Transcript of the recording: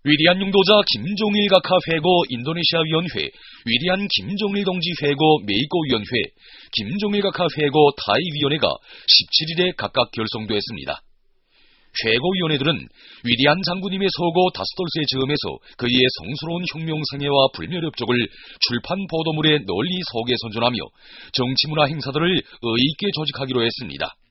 위대한 용도자 김종일 각하 회고 인도네시아 위원회, 위대한 김종일 동지 회고 메이코 위원회, 김종일 각하 회고 타이 위원회가 17일에 각각 결성되었습니다. 회고위원회들은 위대한 장군님의 서고 다스돌스의 즈음에서 그의 성스러운 혁명생애와 불멸협적을 출판 보도물에 널리 소개 선전하며 정치문화 행사들을 의있게 조직하기로 했습니다.